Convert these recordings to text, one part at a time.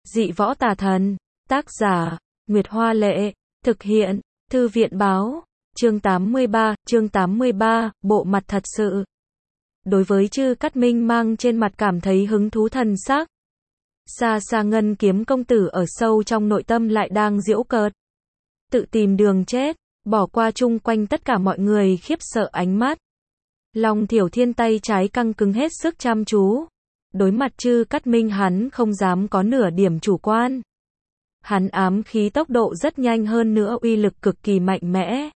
Dị võ tà thần. Tác giả, Nguyệt Hoa Lệ. Thực hiện, Thư viện Báo. Chương 83, bộ mặt thật sự. Đối với Chư Cát Minh mang trên mặt cảm thấy hứng thú thần sắc. Xa xa Ngân Kiếm công tử ở sâu trong nội tâm lại đang giễu cợt. Tự tìm đường chết, bỏ qua chung quanh tất cả mọi người khiếp sợ ánh mắt. Long Thiểu Thiên tay trái căng cứng hết sức chăm chú. Đối mặt Chư Cát Minh hắn không dám có nửa điểm chủ quan. Hắn ám khí tốc độ rất nhanh hơn nữa uy lực cực kỳ mạnh mẽ.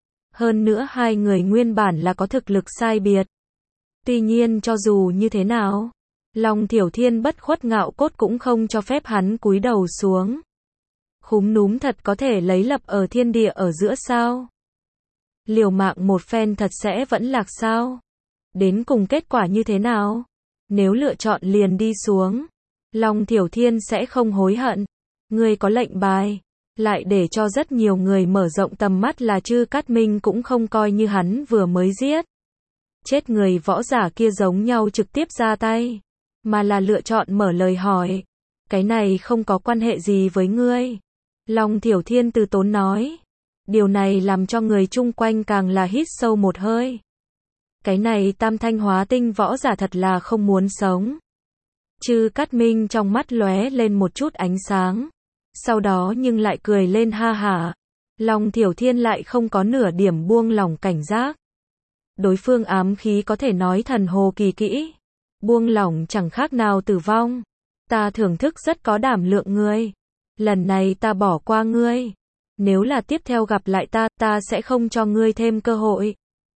Hơn nữa hai người nguyên bản là có thực lực sai biệt. Tuy nhiên cho dù như thế nào, Long Thiểu Thiên bất khuất ngạo cốt cũng không cho phép hắn cúi đầu xuống. Khúm núm thật có thể lấy lập ở thiên địa ở giữa sao? Liều mạng một phen thật sẽ vẫn lạc sao? Đến cùng kết quả như thế nào? Nếu lựa chọn liền đi xuống, Long Thiểu Thiên sẽ không hối hận. Ngươi có lệnh bài, lại để cho rất nhiều người mở rộng tầm mắt là Chư Cát Minh cũng không coi như hắn vừa mới giết. Chết người võ giả kia giống nhau trực tiếp ra tay, mà là lựa chọn mở lời hỏi. Cái này không có quan hệ gì với ngươi. Long Thiểu Thiên từ tốn nói. Điều này làm cho người chung quanh càng là hít sâu một hơi. Cái này tam thanh hóa tinh võ giả thật là không muốn sống. Chư Cát Minh trong mắt lóe lên một chút ánh sáng. Sau đó nhưng lại cười lên ha hả. Long Thiểu Thiên lại không có nửa điểm buông lỏng cảnh giác. Đối phương ám khí có thể nói thần hồ kỳ kỹ. Buông lỏng chẳng khác nào tử vong. Ta thưởng thức rất có đảm lượng ngươi. Lần này ta bỏ qua ngươi. Nếu là tiếp theo gặp lại ta sẽ không cho ngươi thêm cơ hội.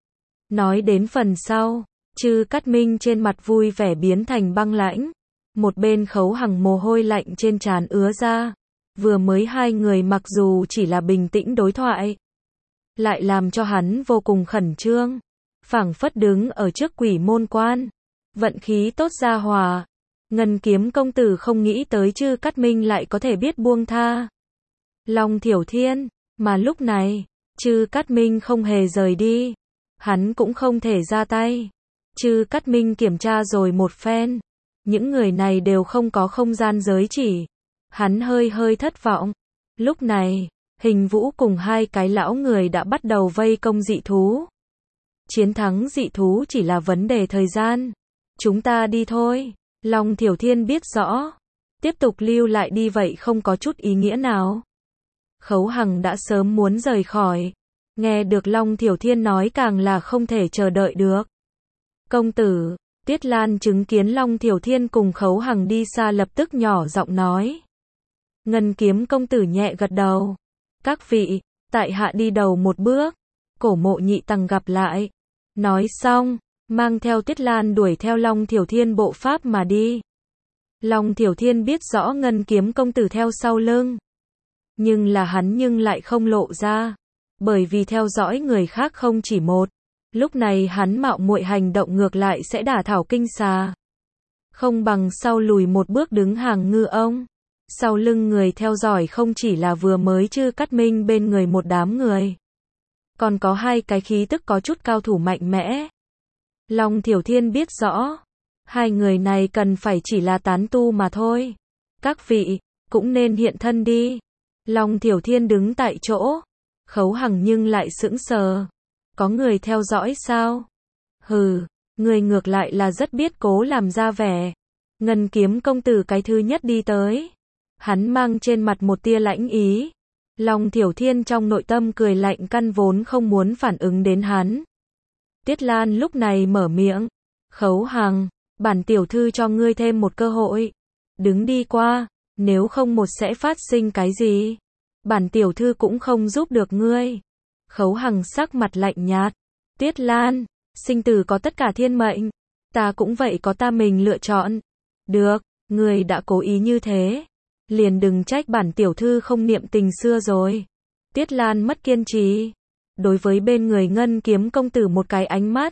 Nói đến phần sau, Chư Cát Minh trên mặt vui vẻ biến thành băng lãnh. Một bên Khấu Hằng mồ hôi lạnh trên trán ứa ra. Vừa mới hai người mặc dù chỉ là bình tĩnh đối thoại, lại làm cho hắn vô cùng khẩn trương. Phảng phất đứng ở trước quỷ môn quan. Vận khí tốt ra hòa. Ngân Kiếm công tử không nghĩ tới Chư Cát Minh lại có thể biết buông tha Long Thiểu Thiên. Mà lúc này, Chư Cát Minh không hề rời đi. Hắn cũng không thể ra tay. Chư Cát Minh kiểm tra rồi một phen. Những người này đều không có không gian giới chỉ. Hắn hơi thất vọng. Lúc này, Hình Vũ cùng hai cái lão người đã bắt đầu vây công dị thú. Chiến thắng dị thú chỉ là vấn đề thời gian. Chúng ta đi thôi. Long Thiểu Thiên biết rõ. Tiếp tục lưu lại đi vậy không có chút ý nghĩa nào. Khấu Hằng đã sớm muốn rời khỏi. Nghe được Long Thiểu Thiên nói càng là không thể chờ đợi được. Công tử, Tiết Lan chứng kiến Long Thiểu Thiên cùng Khấu Hằng đi xa lập tức nhỏ giọng nói. Ngân Kiếm công tử nhẹ gật đầu. Các vị, tại hạ đi đầu một bước. Cổ Mộ Nhị Tằng gặp lại. Nói xong, mang theo Tiết Lan đuổi theo Long Thiểu Thiên bộ pháp mà đi. Long Thiểu Thiên biết rõ Ngân Kiếm công tử theo sau lưng. Nhưng là hắn lại không lộ ra. Bởi vì theo dõi người khác không chỉ một. Lúc này hắn mạo muội hành động ngược lại sẽ đả thảo kinh xà. Không bằng sau lùi một bước đứng hàng ngư ông. Sau lưng người theo dõi không chỉ là vừa mới Chư Cát Minh bên người một đám người. Còn có hai cái khí tức có chút cao thủ mạnh mẽ. Long Thiểu Thiên biết rõ. Hai người này cần phải chỉ là tán tu mà thôi. Các vị, cũng nên hiện thân đi. Long Thiểu Thiên đứng tại chỗ. Khấu Hằng nhưng lại sững sờ. Có người theo dõi sao? Hừ, người ngược lại là rất biết cố làm ra vẻ. Ngân Kiếm công tử cái thứ nhất đi tới. Hắn mang trên mặt một tia lãnh ý. Long Thiểu Thiên trong nội tâm cười lạnh căn vốn không muốn phản ứng đến hắn. Tiết Lan lúc này mở miệng. Khấu Hằng, bản tiểu thư cho ngươi thêm một cơ hội. Đứng đi qua, nếu không một sẽ phát sinh cái gì. Bản tiểu thư cũng không giúp được ngươi. Khấu Hằng sắc mặt lạnh nhạt. Tiết Lan, sinh tử có tất cả thiên mệnh. Ta cũng vậy có ta mình lựa chọn. Được, ngươi đã cố ý như thế. Liền đừng trách bản tiểu thư không niệm tình xưa rồi. Tiết Lan mất kiên trì. Đối với bên người Ngân Kiếm công tử một cái ánh mắt.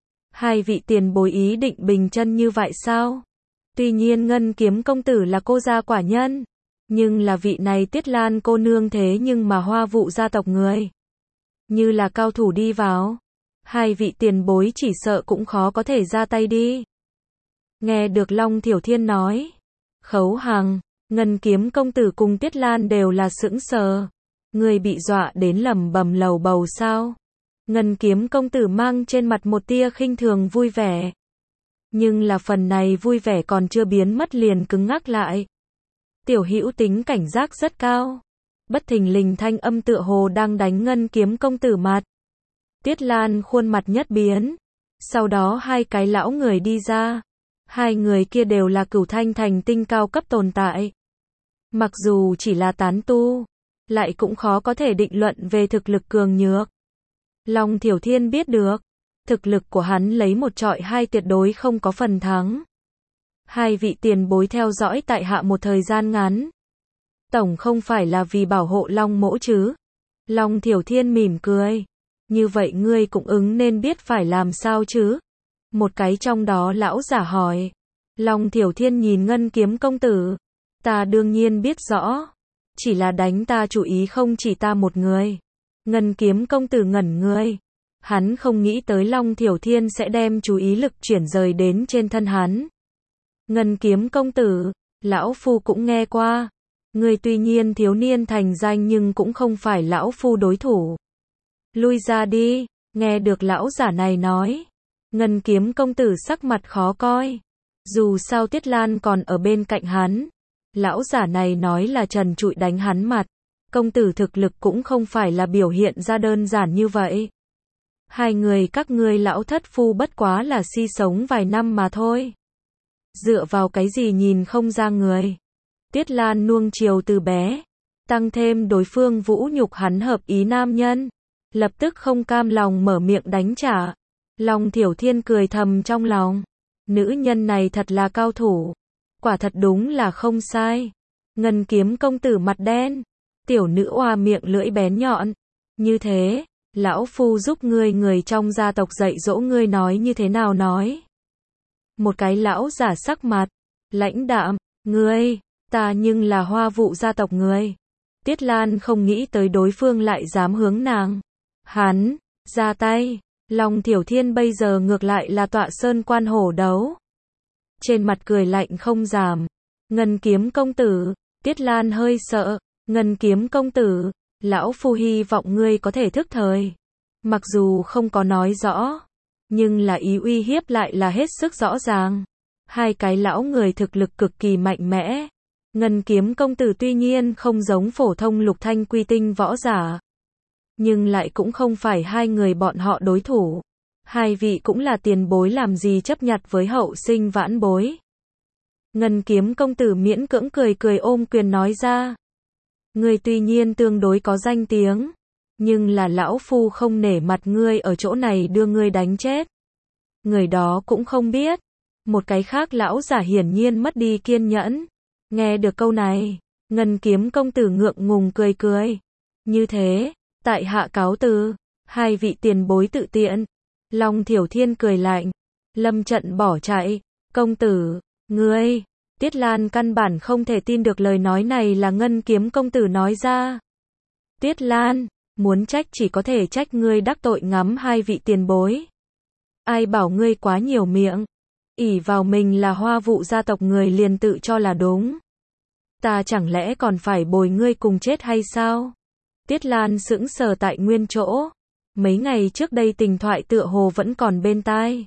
Hai vị tiền bối ý định bình chân như vậy sao? Tuy nhiên Ngân Kiếm công tử là cô gia quả nhân. Nhưng là vị này Tiết Lan cô nương thế nhưng mà Hoa Vụ gia tộc người. Như là cao thủ đi vào. Hai vị tiền bối chỉ sợ cũng khó có thể ra tay đi. Nghe được Long Thiểu Thiên nói. Khấu Hằng, Ngân Kiếm công tử cùng Tiết Lan đều là sững sờ. Người bị dọa đến lẩm bẩm lầu bầu sao? Ngân Kiếm công tử mang trên mặt một tia khinh thường vui vẻ. Nhưng là phần này vui vẻ còn chưa biến mất liền cứng ngắc lại. Tiểu Hữu tính cảnh giác rất cao. Bất thình lình thanh âm tựa hồ đang đánh Ngân Kiếm công tử mặt. Tiết Lan khuôn mặt nhất biến. Sau đó hai cái lão người đi ra. Hai người kia đều là Cửu Thanh thành tinh cao cấp tồn tại. Mặc dù chỉ là tán tu, lại cũng khó có thể định luận về thực lực cường nhược. Long Thiểu Thiên biết được, thực lực của hắn lấy một trọi hai tuyệt đối không có phần thắng. Hai vị tiền bối theo dõi tại hạ một thời gian ngắn. Tổng không phải là vì bảo hộ Long mỗ chứ? Long Thiểu Thiên mỉm cười. Như vậy ngươi cũng ứng nên biết phải làm sao chứ? Một cái trong đó lão giả hỏi. Long Thiểu Thiên nhìn Ngân Kiếm công tử. Ta đương nhiên biết rõ. Chỉ là đánh ta chủ ý không chỉ ta một người. Ngân Kiếm công tử ngẩn người. Hắn không nghĩ tới Long Thiểu Thiên sẽ đem chú ý lực chuyển rời đến trên thân hắn. Ngân Kiếm công tử, lão phu cũng nghe qua. Người tuy nhiên thiếu niên thành danh nhưng cũng không phải lão phu đối thủ. Lui ra đi, nghe được lão giả này nói. Ngân Kiếm công tử sắc mặt khó coi. Dù sao Tiết Lan còn ở bên cạnh hắn. Lão giả này nói là trần trụi đánh hắn mặt. Công tử thực lực cũng không phải là biểu hiện ra đơn giản như vậy. Hai người các ngươi lão thất phu bất quá là si sống vài năm mà thôi. Dựa vào cái gì nhìn không ra người. Tiết Lan nuông chiều từ bé. Tăng thêm đối phương vũ nhục hắn hợp ý nam nhân. Lập tức không cam lòng mở miệng đánh trả. Long Thiểu Thiên cười thầm trong lòng. Nữ nhân này thật là cao thủ. Quả thật đúng là không sai. Ngân Kiếm công tử mặt đen. Tiểu nữ oa miệng lưỡi bén nhọn. Như thế, lão phu giúp ngươi người trong gia tộc dạy dỗ ngươi nói như thế nào nói. Một cái lão giả sắc mặt. Lãnh đạm, ngươi, ta nhưng là Hoa Vụ gia tộc ngươi. Tiết Lan không nghĩ tới đối phương lại dám hướng nàng. Hắn, ra tay. Long Thiểu Thiên bây giờ ngược lại là tọa sơn quan hổ đấu. Trên mặt cười lạnh không giảm. Ngân Kiếm công tử, Tiết Lan hơi sợ. Ngân Kiếm công tử, lão phu hy vọng ngươi có thể thức thời. Mặc dù không có nói rõ, nhưng là ý uy hiếp lại là hết sức rõ ràng. Hai cái lão người thực lực cực kỳ mạnh mẽ. Ngân Kiếm công tử tuy nhiên không giống phổ thông lục thanh quy tinh võ giả, nhưng lại cũng không phải hai người bọn họ đối thủ. Hai vị cũng là tiền bối làm gì chấp nhặt với hậu sinh vãn bối. Ngân Kiếm công tử miễn cưỡng cười cười ôm quyền nói ra. Ngươi tuy nhiên tương đối có danh tiếng, nhưng là lão phu không nể mặt ngươi ở chỗ này đưa ngươi đánh chết. Người đó cũng không biết. Một cái khác lão giả hiển nhiên mất đi kiên nhẫn. Nghe được câu này, Ngân Kiếm công tử ngượng ngùng cười cười. Như thế, tại hạ cáo từ. Hai vị tiền bối tự tiện. Long Thiểu Thiên cười lạnh. Lâm trận bỏ chạy. Công tử, ngươi. Tiết Lan căn bản không thể tin được lời nói này là Ngân Kiếm công tử nói ra. Tiết Lan, muốn trách chỉ có thể trách ngươi đắc tội ngắm hai vị tiền bối. Ai bảo ngươi quá nhiều miệng. Ỷ vào mình là Hoa Vụ gia tộc người liền tự cho là đúng. Ta chẳng lẽ còn phải bồi ngươi cùng chết hay sao? Tiết Lan sững sờ tại nguyên chỗ. Mấy ngày trước đây tình thoại tựa hồ vẫn còn bên tai.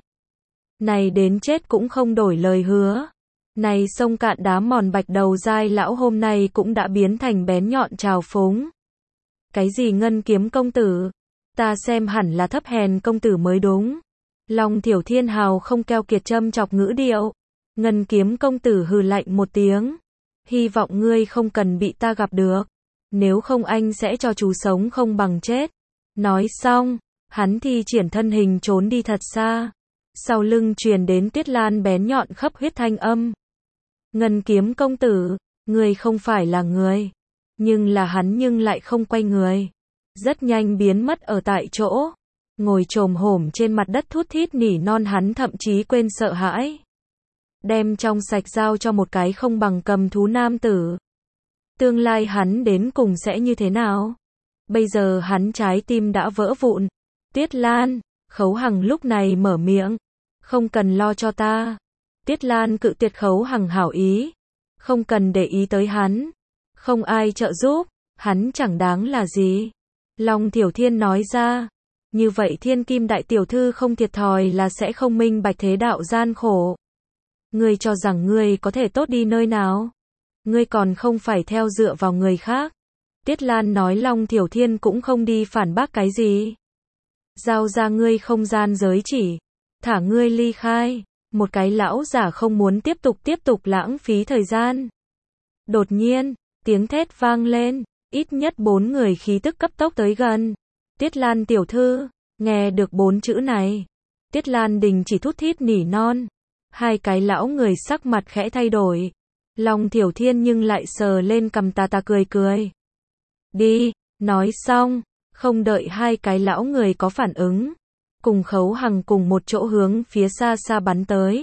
Này đến chết cũng không đổi lời hứa. Này sông cạn đá mòn bạch đầu dai lão hôm nay cũng đã biến thành bén nhọn trào phúng. Cái gì Ngân Kiếm công tử? Ta xem hẳn là thấp hèn công tử mới đúng. Long Thiểu Thiên hào không keo kiệt châm chọc ngữ điệu. Ngân Kiếm công tử hừ lạnh một tiếng. Hy vọng ngươi không cần bị ta gặp được. Nếu không anh sẽ cho chú sống không bằng chết. Nói xong, hắn thi triển thân hình trốn đi thật xa. Sau lưng truyền đến Tiết Lan bén nhọn khắp huyết thanh âm. Ngân Kiếm công tử, ngươi không phải là người. Nhưng là hắn nhưng lại không quay người. Rất nhanh biến mất ở tại chỗ. Ngồi chồm hổm trên mặt đất thút thít nỉ non hắn thậm chí quên sợ hãi. Đem trong sạch giao cho một cái không bằng cầm thú nam tử. Tương lai hắn đến cùng sẽ như thế nào? Bây giờ hắn trái tim đã vỡ vụn. Tiết Lan, Khấu Hằng lúc này mở miệng. Không cần lo cho ta. Tiết Lan cự tuyệt Khấu Hằng hảo ý. Không cần để ý tới hắn. Không ai trợ giúp, hắn chẳng đáng là gì. Long Thiểu Thiên nói ra. Như vậy Thiên Kim đại tiểu thư không thiệt thòi là sẽ không minh bạch thế đạo gian khổ. Ngươi cho rằng ngươi có thể tốt đi nơi nào? Ngươi còn không phải theo dựa vào người khác. Tiết Lan nói Long Thiểu Thiên cũng không đi phản bác cái gì. Giao ra ngươi không gian giới chỉ. Thả ngươi ly khai. Một cái lão giả không muốn tiếp tục lãng phí thời gian. Đột nhiên, tiếng thét vang lên. Ít nhất 4 người khí tức cấp tốc tới gần. Tiết Lan tiểu thư, nghe được 4 chữ này. Tiết Lan đình chỉ thút thít nỉ non. Hai cái lão người sắc mặt khẽ thay đổi. Long Thiểu Thiên nhưng lại sờ lên cằm tà cười cười. Đi, nói xong, không đợi hai cái lão người có phản ứng. Cùng Khấu Hằng cùng một chỗ hướng phía xa xa bắn tới.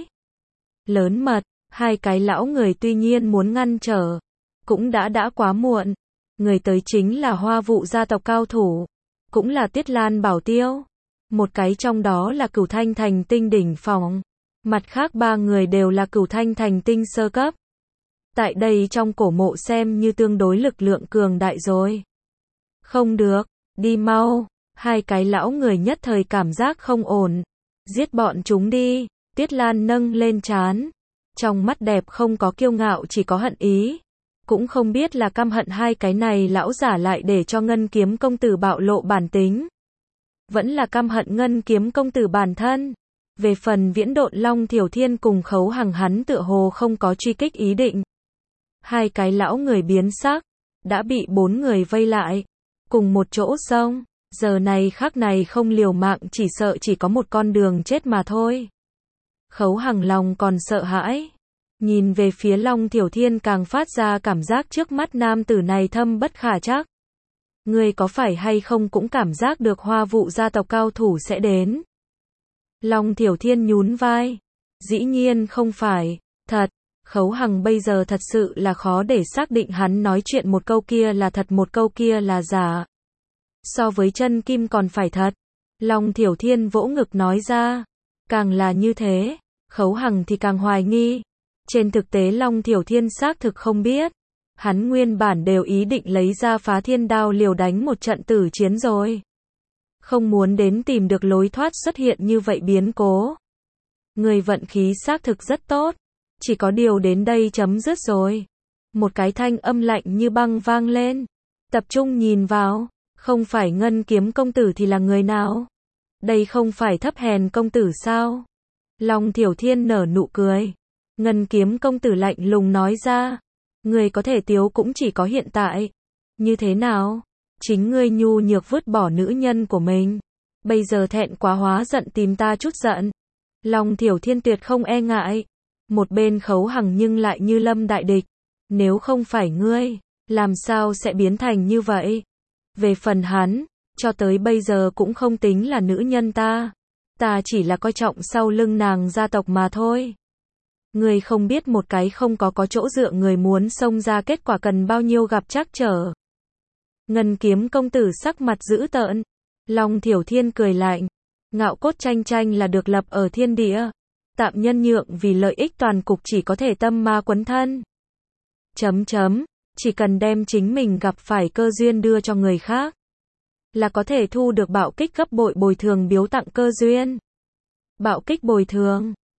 Lớn mật, hai cái lão người tuy nhiên muốn ngăn trở. Cũng đã quá muộn. Người tới chính là Hoa Vụ gia tộc cao thủ. Cũng là Tiết Lan bảo tiêu. Một cái trong đó là Cửu Thanh Thành Tinh đỉnh phong. Mặt khác 3 người đều là Cửu Thanh Thành Tinh sơ cấp. Tại đây trong cổ mộ xem như tương đối lực lượng cường đại rồi. Không được, đi mau. Hai cái lão người nhất thời cảm giác không ổn. Giết bọn chúng đi. Tiết Lan nâng lên trán. Trong mắt đẹp không có kiêu ngạo chỉ có hận ý. Cũng không biết là căm hận hai cái này lão giả lại để cho Ngân Kiếm công tử bạo lộ bản tính. Vẫn là căm hận Ngân Kiếm công tử bản thân. Về phần Viễn Độn Long Thiểu Thiên cùng Khấu Hằng hắn tựa hồ không có truy kích ý định. Hai cái lão người biến sắc. Đã bị 4 người vây lại. Cùng một chỗ xông. Giờ này khắc này không liều mạng chỉ sợ chỉ có một con đường chết mà thôi. Khấu Hằng lòng còn sợ hãi. Nhìn về phía Long Thiểu Thiên càng phát ra cảm giác trước mắt nam tử này thâm bất khả trắc. Ngươi có phải hay không cũng cảm giác được Hoa Vụ gia tộc cao thủ sẽ đến. Long Thiểu Thiên nhún vai. Dĩ nhiên không phải. Thật. Khấu Hằng bây giờ thật sự là khó để xác định hắn nói chuyện một câu kia là thật một câu kia là giả. So với chân kim còn phải thật. Long Thiểu Thiên vỗ ngực nói ra. Càng là như thế, Khấu Hằng thì càng hoài nghi. Trên thực tế Long Thiểu Thiên xác thực không biết. Hắn nguyên bản đều ý định lấy ra Phá Thiên Đao liều đánh một trận tử chiến rồi. Không muốn đến tìm được lối thoát xuất hiện như vậy biến cố. Người vận khí xác thực rất tốt. Chỉ có điều đến đây chấm dứt rồi. Một cái thanh âm lạnh như băng vang lên. Tập trung nhìn vào. Không phải Ngân Kiếm công tử thì là người nào? Đây không phải Thấp Hèn công tử sao? Long Thiểu Thiên nở nụ cười. Ngân Kiếm công tử lạnh lùng nói ra. Người có thể tiếu cũng chỉ có hiện tại. Như thế nào? Chính ngươi nhu nhược vứt bỏ nữ nhân của mình. Bây giờ thẹn quá hóa giận tìm ta chút giận. Long Thiểu Thiên tuyệt không e ngại. Một bên Khấu Hằng nhưng lại như lâm đại địch. Nếu không phải ngươi, làm sao sẽ biến thành như vậy? Về phần hắn, cho tới bây giờ cũng không tính là nữ nhân ta. Ta chỉ là coi trọng sau lưng nàng gia tộc mà thôi. Người không biết một cái không có chỗ dựa người muốn xông ra kết quả cần bao nhiêu gặp trắc trở. Ngân Kiếm công tử sắc mặt dữ tợn. Long Thiểu Thiên cười lạnh. Ngạo cốt tranh là được lập ở thiên địa. Tạm nhân nhượng vì lợi ích toàn cục chỉ có thể tâm ma quấn thân. Chỉ cần đem chính mình gặp phải cơ duyên đưa cho người khác. Là có thể thu được bạo kích gấp bội bồi thường biếu tặng cơ duyên. Bạo kích bồi thường.